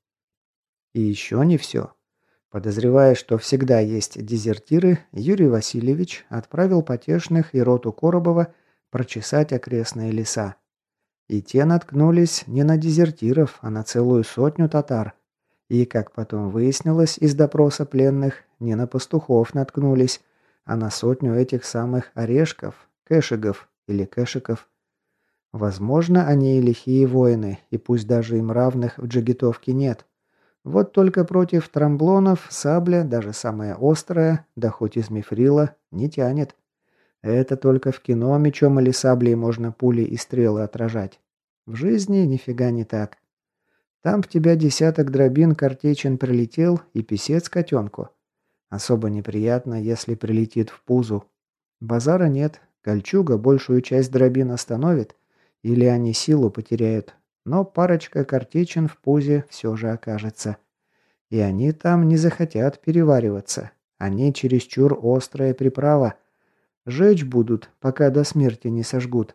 И еще не все. Подозревая, что всегда есть дезертиры, Юрий Васильевич отправил потешных и роту Коробова прочесать окрестные леса. И те наткнулись не на дезертиров, а на целую сотню татар. И, как потом выяснилось из допроса пленных, не на пастухов наткнулись, а на сотню этих самых орешков, кэшигов или кэшиков. Возможно, они и лихие воины, и пусть даже им равных в джигитовке нет. Вот только против трамблонов сабля, даже самая острая, да хоть из мифрила, не тянет. Это только в кино мечом или саблей можно пули и стрелы отражать. В жизни нифига не так. Там в тебя десяток дробин картечин прилетел и писец котенку. Особо неприятно, если прилетит в пузу. Базара нет, кольчуга большую часть дробин остановит, или они силу потеряют, но парочка картечин в пузе все же окажется. И они там не захотят перевариваться. Они чересчур острая приправа. Жечь будут, пока до смерти не сожгут.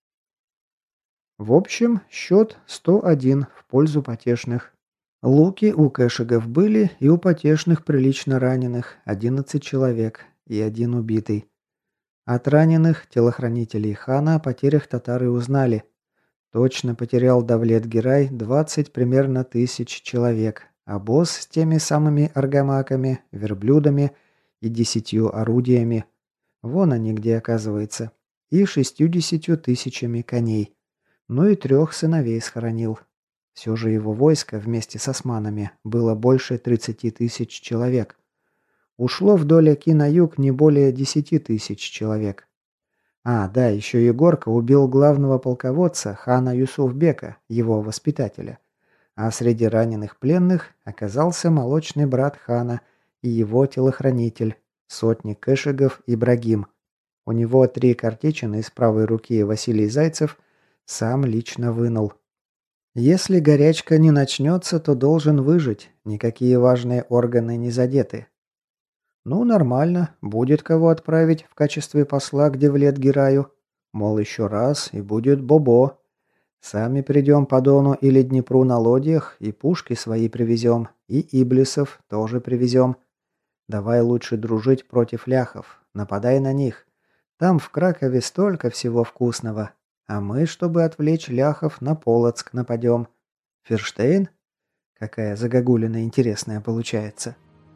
В общем, счет 101 в пользу потешных. Луки у кэшигов были, и у потешных прилично раненых 11 человек и один убитый. От раненых телохранителей хана о потерях татары узнали. Точно потерял Давлет-Герай 20 примерно тысяч человек, а босс с теми самыми аргамаками, верблюдами и 10 орудиями. Вон они где оказывается. И 60 тысячами коней. Ну и 3 сыновей схоронил. Все же его войско вместе с османами было больше 30 тысяч человек. Ушло вдоль Оки на юг не более 10 тысяч человек. А, да, еще Егорка убил главного полководца хана Юсуфбека, его воспитателя. А среди раненых пленных оказался молочный брат хана и его телохранитель, сотник кэшигов Ибрагим. У него 3 картечины из правой руки Василий Зайцев сам лично вынул. Если горячка не начнется, то должен выжить, никакие важные органы не задеты. Ну, нормально, будет кого отправить в качестве посла к Девлет-Гераю. Мол, еще раз, и будет Бобо. Сами придем по Дону или Днепру на лодьях, и пушки свои привезем, и иблисов тоже привезем. Давай лучше дружить против ляхов, нападай на них. Там в Кракове столько всего вкусного. А мы, чтобы отвлечь ляхов, на Полоцк нападем. Ферштейн? Какая загогулина интересная получается.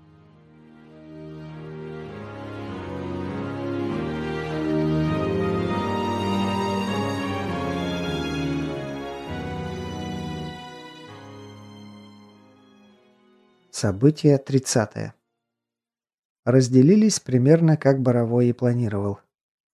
Событие 30. Разделились примерно как Боровой и планировал.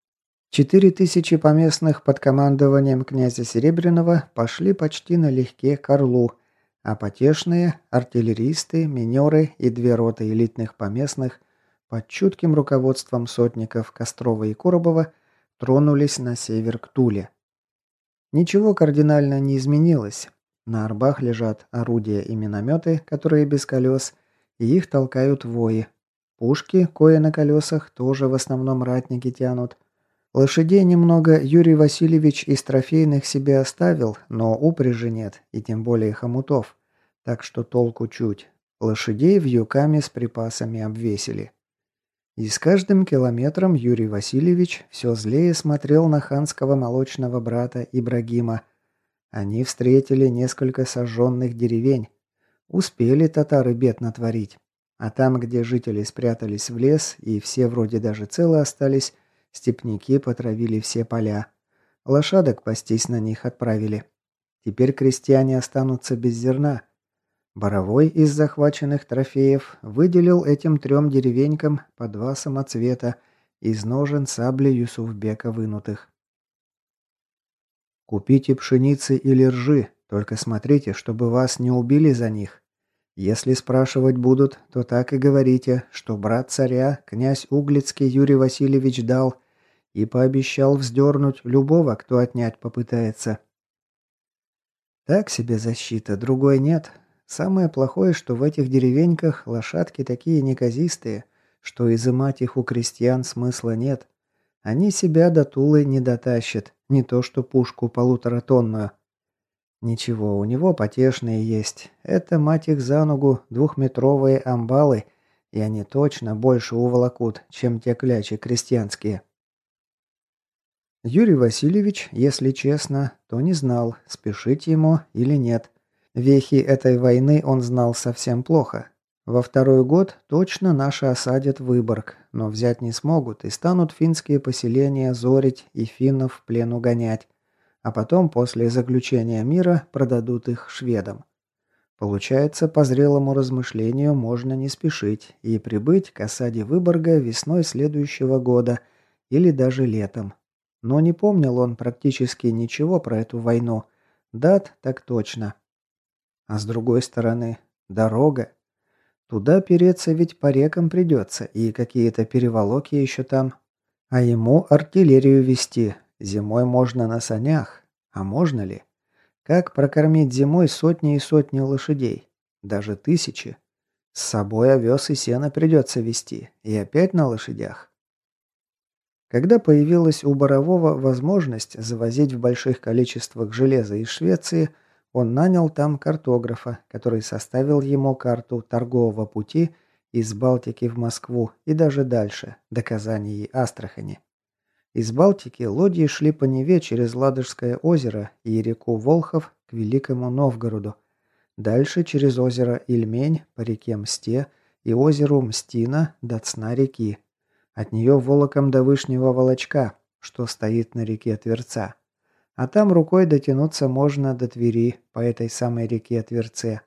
4000 поместных под командованием князя Серебряного пошли почти налегке к Орлу, а потешные, артиллеристы, минеры и 2 роты элитных поместных под чутким руководством сотников Кострова и Коробова тронулись на север к Туле. Ничего кардинально не изменилось. На арбах лежат орудия и минометы, которые без колес, и их толкают вои. Пушки, кое на колесах, тоже в основном ратники тянут. Лошадей немного Юрий Васильевич из трофейных себе оставил, но упряжи нет, и тем более хомутов. Так что толку чуть. Лошадей вьюками с припасами обвесили. И с каждым километром Юрий Васильевич все злее смотрел на ханского молочного брата Ибрагима. Они встретили несколько сожженных деревень. Успели татары бед натворить. А там, где жители спрятались в лес, и все вроде даже целы остались, степняки потравили все поля. Лошадок пастись на них отправили. Теперь крестьяне останутся без зерна. Боровой из захваченных трофеев выделил этим 3 деревенькам по 2 самоцвета из ножен сабли Юсуфбека вынутых. «Купите пшеницы или ржи, только смотрите, чтобы вас не убили за них. Если спрашивать будут, то так и говорите, что брат царя, князь Углицкий Юрий Васильевич дал и пообещал вздернуть любого, кто отнять попытается». Так себе защита, другой нет. Самое плохое, что в этих деревеньках лошадки такие неказистые, что изымать их у крестьян смысла нет. Они себя до Тулы не дотащат, не то что пушку 1,5-тонную. Ничего, у него потешные есть. Это, мать их за ногу, 2-метровые амбалы, и они точно больше уволокут, чем те клячи крестьянские. Юрий Васильевич, если честно, то не знал, спешить ему или нет. Вехи этой войны он знал совсем плохо. Во 2-й год точно наши осадят Выборг, но взять не смогут и станут финские поселения зорить и финнов в плен угонять, а потом после заключения мира продадут их шведам. Получается, по зрелому размышлению можно не спешить и прибыть к осаде Выборга весной следующего года или даже летом. Но не помнил он практически ничего про эту войну. Дат так точно. А с другой стороны, дорога. Туда переться ведь по рекам придется, и какие-то переволоки еще там. А ему артиллерию вести. Зимой можно на санях. А можно ли? Как прокормить зимой сотни и сотни лошадей? Даже 1000. С собой овес и сено придется вести. И опять на лошадях. Когда появилась у Борового возможность завозить в больших количествах железа из Швеции, он нанял там картографа, который составил ему карту торгового пути из Балтики в Москву и даже дальше, до Казани и Астрахани. Из Балтики лодьи шли по Неве через Ладожское озеро и реку Волхов к Великому Новгороду, дальше через озеро Ильмень по реке Мсте и озеру Мстина до Цна реки. От нее волоком до Вышнего Волочка, что стоит на реке Тверца. А там рукой дотянуться можно до Твери по этой самой реке Тверце.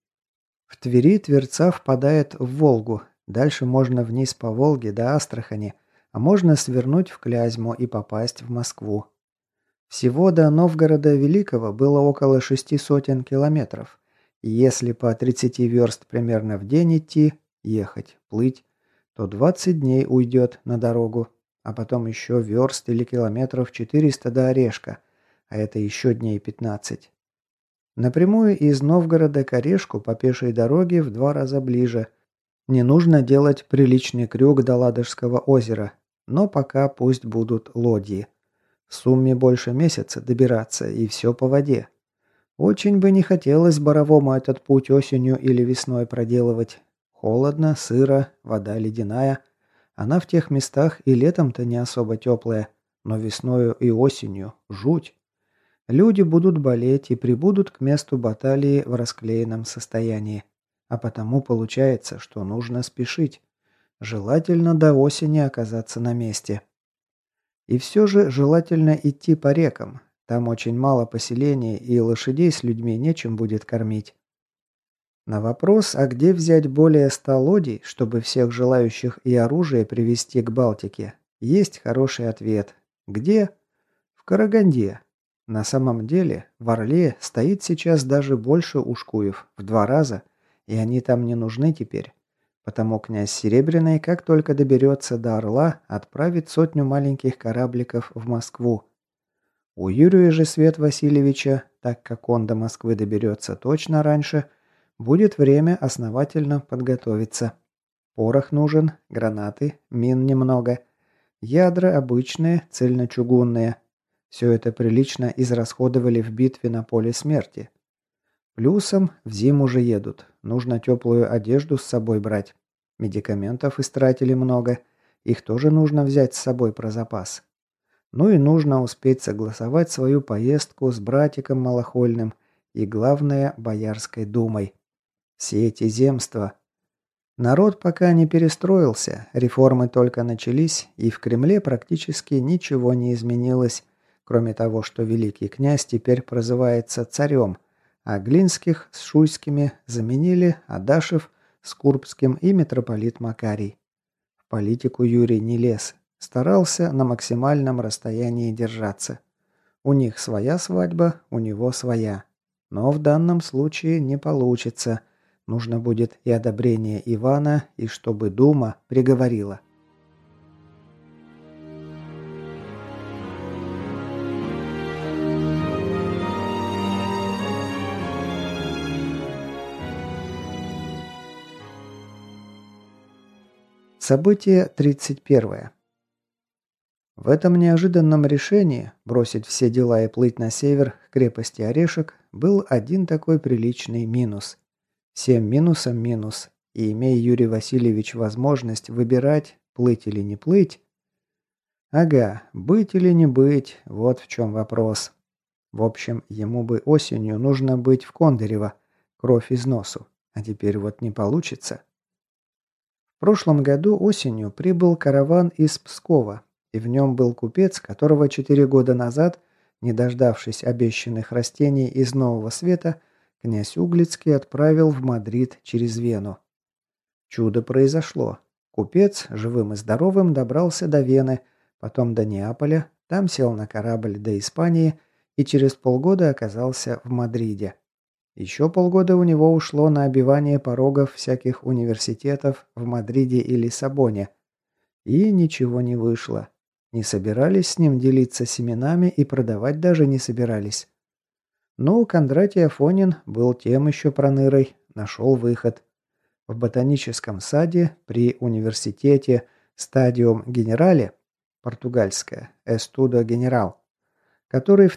В Твери Тверца впадает в Волгу. Дальше можно вниз по Волге до Астрахани, а можно свернуть в Клязьму и попасть в Москву. Всего до Новгорода Великого было около 600 километров. И если по 30 верст примерно в день идти, ехать, плыть, то 20 дней уйдет на дорогу, а потом еще верст или километров 400 до Орешка, а это еще дней 15. Напрямую из Новгорода к Орешку по пешей дороге в 2 раза ближе. Не нужно делать приличный крюк до Ладожского озера, но пока пусть будут лодьи. В сумме больше месяца добираться, и все по воде. Очень бы не хотелось Боровому этот путь осенью или весной проделывать. Холодно, сыро, вода ледяная. Она в тех местах и летом-то не особо теплая, но весною и осенью жуть. Люди будут болеть и прибудут к месту баталии в расклеенном состоянии. А потому получается, что нужно спешить. Желательно до осени оказаться на месте. И все же желательно идти по рекам. Там очень мало поселений, и лошадей с людьми нечем будет кормить. На вопрос, а где взять более 100 лодий, чтобы всех желающих и оружие привезти к Балтике, есть хороший ответ. Где? В Караганде. На самом деле, в Орле стоит сейчас даже больше ушкуев, в 2 раза, и они там не нужны теперь. Потому князь Серебряный, как только доберется до Орла, отправит 100 маленьких корабликов в Москву. У Юрия же Свет Васильевича, так как он до Москвы доберется точно раньше, будет время основательно подготовиться. Порох нужен, гранаты, мин немного, ядра обычные, цельночугунные. Все это прилично израсходовали в битве на поле смерти. Плюсом в зиму же едут, нужно теплую одежду с собой брать. Медикаментов истратили много, их тоже нужно взять с собой про запас. Ну и нужно успеть согласовать свою поездку с братиком Малахольным и, главное, Боярской думой. Все эти земства. Народ пока не перестроился, реформы только начались, и в Кремле практически ничего не изменилось, кроме того, что великий князь теперь прозывается царем, а Глинских с Шуйскими заменили Адашев с Курбским и митрополит Макарий. В политику Юрий не лез, старался на максимальном расстоянии держаться. У них своя свадьба, у него своя. Но в данном случае не получится. Нужно будет и одобрение Ивана, и чтобы Дума приговорила. Событие 31. В этом неожиданном решении бросить все дела и плыть на север к крепости Орешек был один такой приличный минус. Всем минусом минус, и имея Юрий Васильевич возможность выбирать, плыть или не плыть... Ага, быть или не быть, вот в чем вопрос. В общем, ему бы осенью нужно быть в Кондырево, кровь из носу, а теперь вот не получится. В прошлом году осенью прибыл караван из Пскова, и в нем был купец, которого 4 года назад, не дождавшись обещанных растений из Нового Света, князь Углицкий отправил в Мадрид через Вену. Чудо произошло. Купец, живым и здоровым, добрался до Вены, потом до Неаполя, там сел на корабль до Испании и через полгода оказался в Мадриде. Еще полгода у него ушло на обивание порогов всяких университетов в Мадриде и Лиссабоне. И ничего не вышло. Не собирались с ним делиться семенами и продавать даже не собирались. Но Кондратий Афонин был тем еще пронырой, нашел выход. В ботаническом саде при университете Стадиум Генерале, португальское Эстудо Генерал, который в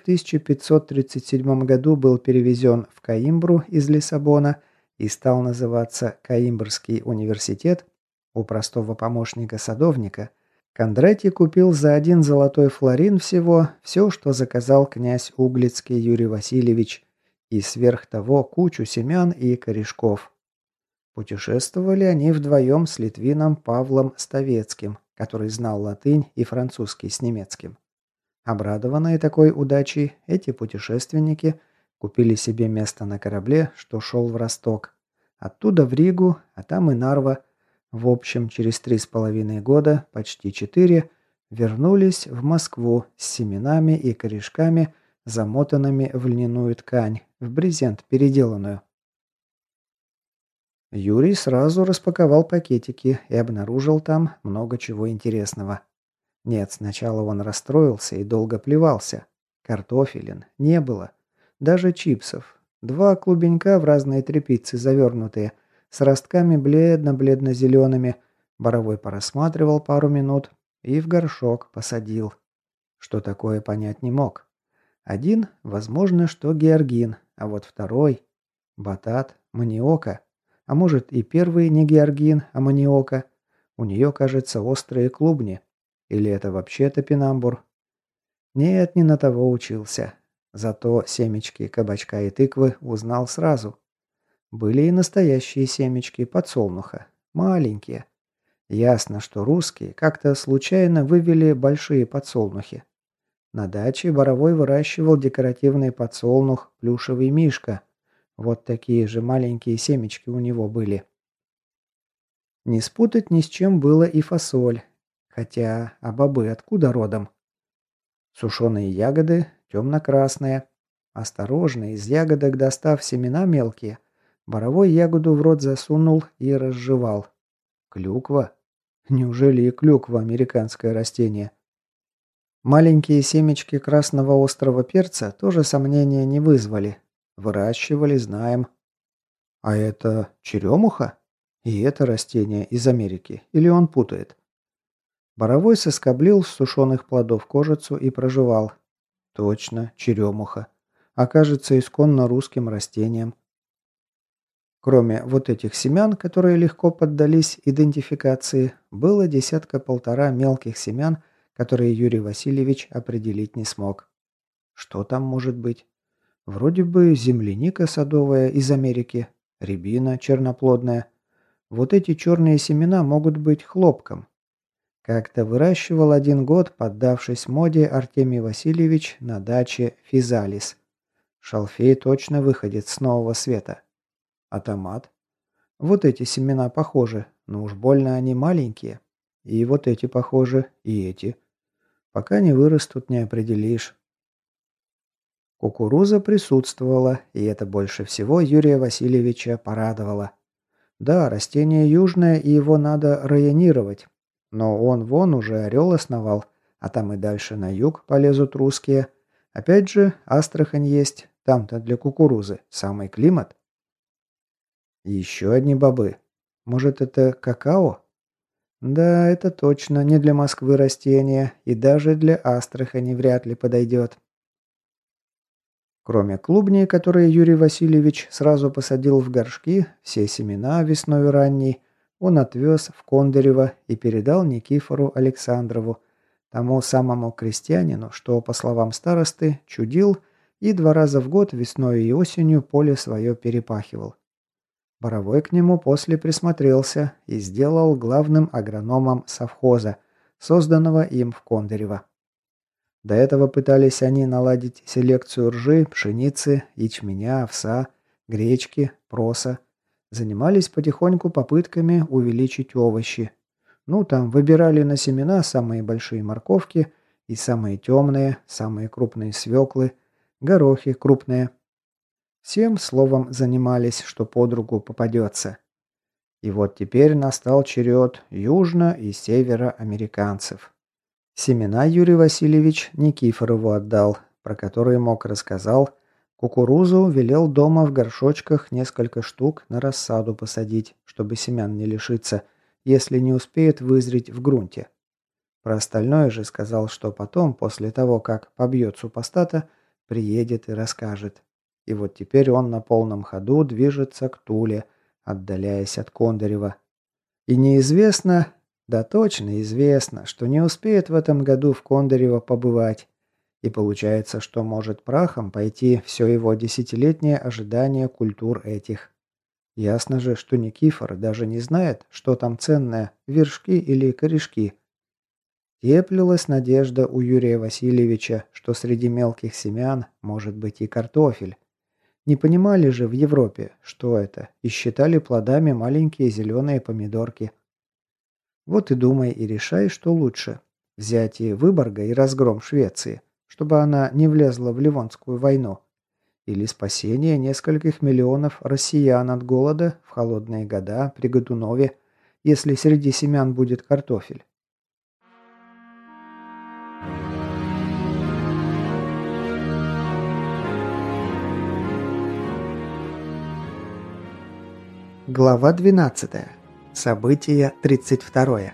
1537 году был перевезен в Коимбру из Лиссабона и стал называться Коимбрский университет, у простого помощника-садовника, Кондратий купил за 1 золотой флорин всего все, что заказал князь Углицкий Юрий Васильевич, и сверх того кучу семян и корешков. Путешествовали они вдвоем с литвином Павлом Ставецким, который знал латынь и французский с немецким. Обрадованные такой удачей, эти путешественники купили себе место на корабле, что шел в Росток. Оттуда в Ригу, а там и Нарва. В общем, через 3,5 года, почти 4, вернулись в Москву с семенами и корешками, замотанными в льняную ткань, в брезент переделанную. Юрий сразу распаковал пакетики и обнаружил там много чего интересного. Нет, сначала он расстроился и долго плевался. Картофелин не было. Даже чипсов. 2 клубенька в разные тряпицы завернутые, с ростками бледно-бледно-зелеными. Боровой порассматривал пару минут и в горшок посадил. Что такое, понять не мог. Один, возможно, что георгин, а вот второй – батат, маниока. А может и первый не георгин, а маниока. У нее, кажется, острые клубни. Или это вообще топинамбур? Нет, не на того учился. Зато семечки кабачка и тыквы узнал сразу. Были и настоящие семечки подсолнуха. Маленькие. Ясно, что русские как-то случайно вывели большие подсолнухи. На даче Боровой выращивал декоративный подсолнух плюшевый мишка. Вот такие же маленькие семечки у него были. Не спутать ни с чем было и фасоль. Хотя, а бобы откуда родом? Сушеные ягоды темно-красные. Осторожно, из ягодок достав семена мелкие, Боровой ягоду в рот засунул и разжевал. Клюква? Неужели и клюква американское растение? Маленькие семечки красного острого перца тоже сомнения не вызвали. Выращивали, знаем. А это черемуха? И это растение из Америки? Или он путает? Боровой соскоблил с сушеных плодов кожицу и прожевал. Точно, черемуха. Окажется исконно русским растением. Кроме вот этих семян, которые легко поддались идентификации, было десятка-полтора мелких семян, которые Юрий Васильевич определить не смог. Что там может быть? Вроде бы земляника садовая из Америки, рябина черноплодная. Вот эти черные семена могут быть хлопком. Как-то выращивал один год, поддавшись моде, Артемий Васильевич на даче Физалис. Шалфей точно выходит с нового света. А томат? Вот эти семена похожи, но уж больно они маленькие. И вот эти похожи, и эти. Пока не вырастут, не определишь. Кукуруза присутствовала, и это больше всего Юрия Васильевича порадовало. Да, растение южное, и его надо районировать. Но он вон уже орел основал, а там и дальше на юг полезут русские. Опять же, Астрахань есть, там-то для кукурузы самый климат. И еще одни бобы. Может, это какао? Да, это точно не для Москвы растение, и даже для Астрахани вряд ли подойдет. Кроме клубней, которые Юрий Васильевич сразу посадил в горшки, все семена весной ранней он отвез в Кондарево и передал Никифору Александрову, тому самому крестьянину, что, по словам старосты, чудил и 2 раза в год весной и осенью поле свое перепахивал. Боровой к нему после присмотрелся и сделал главным агрономом совхоза, созданного им в Кондарево. До этого пытались они наладить селекцию ржи, пшеницы, ячменя, овса, гречки, проса. Занимались потихоньку попытками увеличить овощи. Ну, там выбирали на семена самые большие морковки и самые темные, самые крупные свеклы, горохи крупные. Всем словом занимались, что под руку попадется. И вот теперь настал черед южно- и североамериканцев. Семена Юрий Васильевич Никифорову отдал, про которые мог рассказал. Кукурузу велел дома в горшочках несколько штук на рассаду посадить, чтобы семян не лишиться, если не успеет вызреть в грунте. Про остальное же сказал, что потом, после того, как побьет супостата, приедет и расскажет. И вот теперь он на полном ходу движется к Туле, отдаляясь от Кондарева. И неизвестно, да точно известно, что не успеет в этом году в Кондарево побывать. И получается, что может прахом пойти все его десятилетнее ожидание культур этих. Ясно же, что Никифор даже не знает, что там ценное, вершки или корешки. Теплилась надежда у Юрия Васильевича, что среди мелких семян может быть и картофель. Не понимали же в Европе, что это, и считали плодами маленькие зеленые помидорки. Вот и думай и решай, что лучше. Взятие Выборга и разгром Швеции, чтобы она не влезла в Ливонскую войну. Или спасение нескольких миллионов россиян от голода в холодные года при Годунове, если среди семян будет картофель. Глава 12. Событие 32.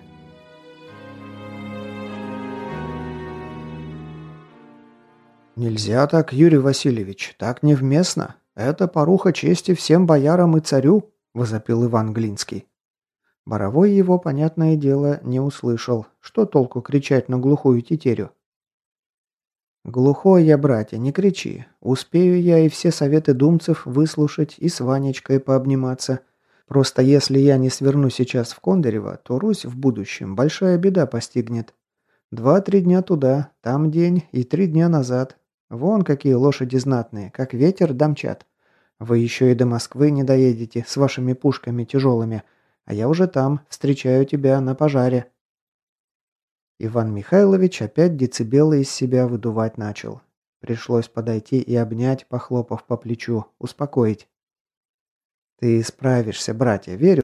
«Нельзя так, Юрий Васильевич, так невместно. Это поруха чести всем боярам и царю», – возопил Иван Глинский. Боровой его, понятное дело, не услышал. Что толку кричать на глухую тетерю? «Глухой я, братья, не кричи. Успею я и все советы думцев выслушать и с Ванечкой пообниматься. Просто если я не сверну сейчас в Кондарево, то Русь в будущем большая беда постигнет. 2-3 дня туда, там день и 3 дня назад. Вон какие лошади знатные, как ветер домчат. Вы еще и до Москвы не доедете с вашими пушками тяжелыми, а я уже там, встречаю тебя на пожаре». Иван Михайлович опять децибелы из себя выдувать начал. Пришлось подойти и обнять, похлопав по плечу, успокоить. «Ты справишься, братья, верю